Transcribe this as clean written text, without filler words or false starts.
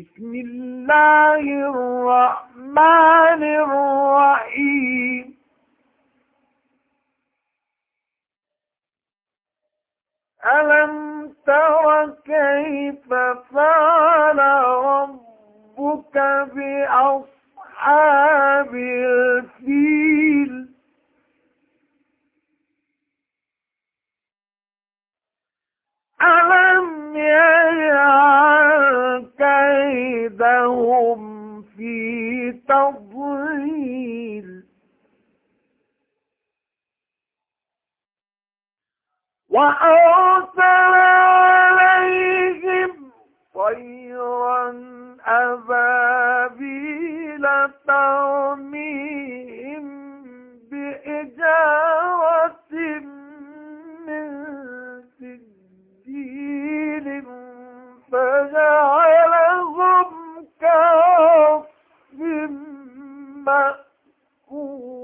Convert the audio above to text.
بسم الله الرحمن الرحيم. ألم تر كيف فعل ربك بأصحاب الفيل؟ ألم يجعل كيدهم في تضليل وأرسل عليهم طيرا أبابيل ترميهم بحجارة من سجيل فجعلهم كعصف مأكول.